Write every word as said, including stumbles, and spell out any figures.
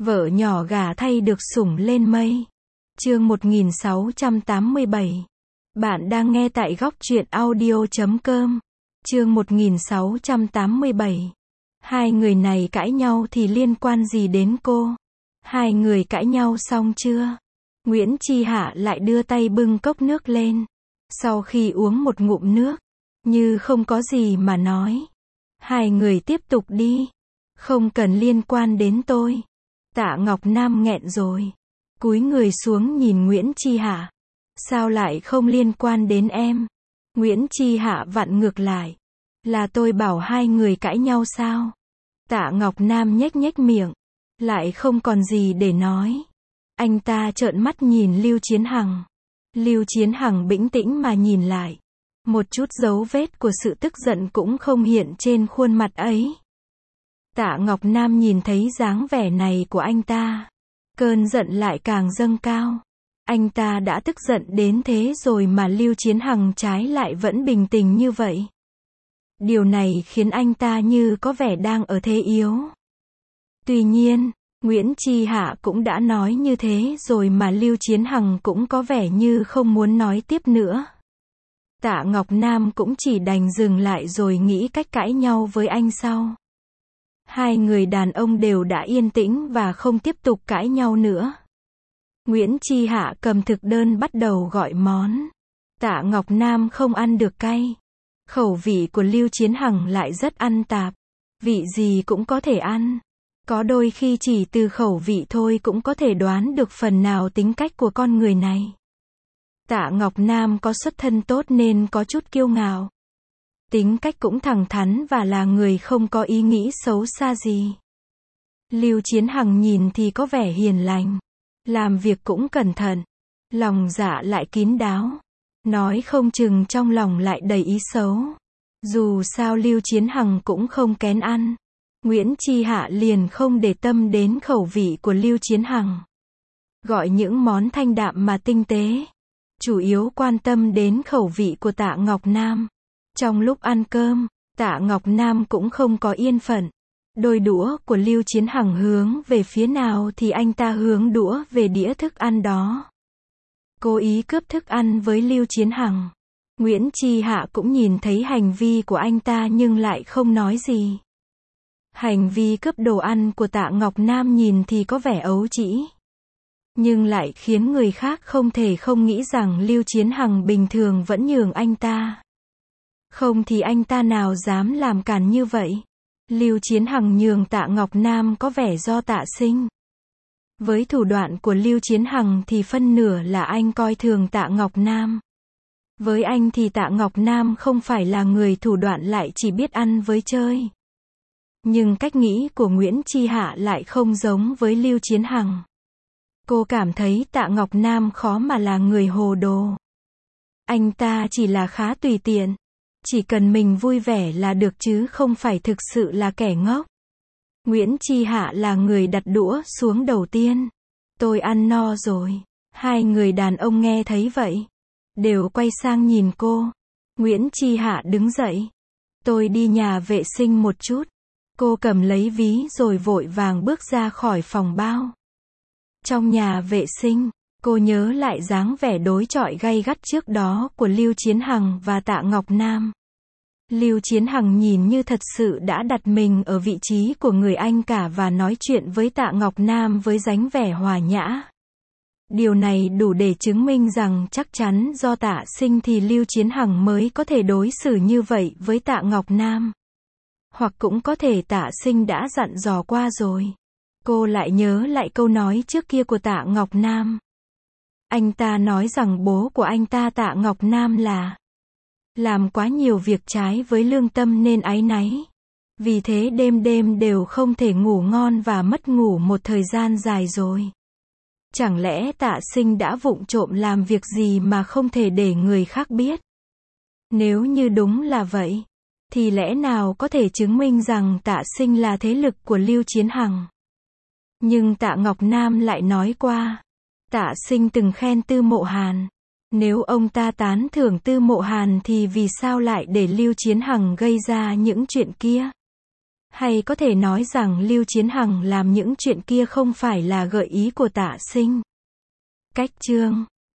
Vợ nhỏ gả thay được sủng lên mây. Chương một nghìn sáu trăm tám mươi bảy. Bạn đang nghe tại góc truyện audio chấm com. Chương một nghìn sáu trăm tám mươi bảy. Hai người này cãi nhau thì liên quan gì đến cô? Hai người cãi nhau xong chưa? Nguyễn Chi Hạ lại đưa tay bưng cốc nước lên. Sau khi uống một ngụm nước, như không có gì mà nói. Hai người tiếp tục đi. Không cần liên quan đến tôi. Tạ Ngọc Nam nghẹn rồi. Cúi người xuống nhìn Nguyễn Chi Hạ. Sao lại không liên quan đến em? Nguyễn Chi Hạ vặn ngược lại. Là tôi bảo hai người cãi nhau sao? Tạ Ngọc Nam nhếch nhếch miệng. Lại không còn gì để nói. Anh ta trợn mắt nhìn Lưu Chiến Hằng. Lưu Chiến Hằng bĩnh tĩnh mà nhìn lại. Một chút dấu vết của sự tức giận cũng không hiện trên khuôn mặt ấy. Tạ Ngọc Nam nhìn thấy dáng vẻ này của anh ta. Cơn giận lại càng dâng cao. Anh ta đã tức giận đến thế rồi mà Lưu Chiến Hằng trái lại vẫn bình tĩnh như vậy. Điều này khiến anh ta như có vẻ đang ở thế yếu. Tuy nhiên, Nguyễn Chi Hạ cũng đã nói như thế rồi mà Lưu Chiến Hằng cũng có vẻ như không muốn nói tiếp nữa. Tạ Ngọc Nam cũng chỉ đành dừng lại rồi nghĩ cách cãi nhau với anh sau. Hai người đàn ông đều đã yên tĩnh và không tiếp tục cãi nhau nữa. Nguyễn Chi Hạ cầm thực đơn bắt đầu gọi món. Tạ Ngọc Nam không ăn được cay. Khẩu vị của Lưu Chiến Hằng lại rất ăn tạp. Vị gì cũng có thể ăn. Có đôi khi chỉ từ khẩu vị thôi cũng có thể đoán được phần nào tính cách của con người này. Tạ Ngọc Nam có xuất thân tốt nên có chút kiêu ngạo. Tính cách cũng thẳng thắn và là người không có ý nghĩ xấu xa gì. Lưu Chiến Hằng nhìn thì có vẻ hiền lành. Làm việc cũng cẩn thận. Lòng dạ lại kín đáo. Nói không chừng trong lòng lại đầy ý xấu. Dù sao Lưu Chiến Hằng cũng không kén ăn. Nguyễn Chi Hạ liền không để tâm đến khẩu vị của Lưu Chiến Hằng. Gọi những món thanh đạm mà tinh tế. Chủ yếu quan tâm đến khẩu vị của Tạ Ngọc Nam. Trong lúc ăn cơm, Tạ Ngọc Nam cũng không có yên phận. Đôi đũa của Lưu Chiến Hằng hướng về phía nào thì anh ta hướng đũa về đĩa thức ăn đó. Cố ý cướp thức ăn với Lưu Chiến Hằng. Nguyễn Chi Hạ cũng nhìn thấy hành vi của anh ta nhưng lại không nói gì. Hành vi cướp đồ ăn của Tạ Ngọc Nam nhìn thì có vẻ ấu trĩ. Nhưng lại khiến người khác không thể không nghĩ rằng Lưu Chiến Hằng bình thường vẫn nhường anh ta. Không thì anh ta nào dám làm cản như vậy. Lưu Chiến Hằng nhường Tạ Ngọc Nam có vẻ do Tạ Sinh. Với thủ đoạn của Lưu Chiến Hằng thì phân nửa là anh coi thường Tạ Ngọc Nam. Với anh thì Tạ Ngọc Nam không phải là người thủ đoạn lại chỉ biết ăn với chơi. Nhưng cách nghĩ của Nguyễn Chi Hạ lại không giống với Lưu Chiến Hằng. Cô cảm thấy Tạ Ngọc Nam khó mà là người hồ đồ. Anh ta chỉ là khá tùy tiện. Chỉ cần mình vui vẻ là được chứ không phải thực sự là kẻ ngốc. Nguyễn Chi Hạ là người đặt đũa xuống đầu tiên. Tôi ăn no rồi. Hai người đàn ông nghe thấy vậy. Đều quay sang nhìn cô. Nguyễn Chi Hạ đứng dậy. Tôi đi nhà vệ sinh một chút. Cô cầm lấy ví rồi vội vàng bước ra khỏi phòng bao. Trong nhà vệ sinh, cô nhớ lại dáng vẻ đối chọi gay gắt trước đó của Lưu Chiến Hằng và Tạ Ngọc Nam. Lưu Chiến Hằng nhìn như thật sự đã đặt mình ở vị trí của người anh cả và nói chuyện với Tạ Ngọc Nam với dáng vẻ hòa nhã. Điều này đủ để chứng minh rằng chắc chắn do Tạ Sinh thì Lưu Chiến Hằng mới có thể đối xử như vậy với Tạ Ngọc Nam. Hoặc cũng có thể Tạ Sinh đã dặn dò qua rồi. Cô lại nhớ lại câu nói trước kia của Tạ Ngọc Nam. Anh ta nói rằng bố của anh ta Tạ Ngọc Nam là làm quá nhiều việc trái với lương tâm nên áy náy. Vì thế đêm đêm đều không thể ngủ ngon và mất ngủ một thời gian dài rồi. Chẳng lẽ Tạ Sinh đã vụng trộm làm việc gì mà không thể để người khác biết? Nếu như đúng là vậy, thì lẽ nào có thể chứng minh rằng Tạ Sinh là thế lực của Lưu Chiến Hằng? Nhưng Tạ Ngọc Nam lại nói qua. Tạ Sinh từng khen Tư Mộ Hàn. Nếu ông ta tán thưởng Tư Mộ Hàn thì vì sao lại để Lưu Chiến Hằng gây ra những chuyện kia? Hay có thể nói rằng Lưu Chiến Hằng làm những chuyện kia không phải là gợi ý của Tạ Sinh. Cách chương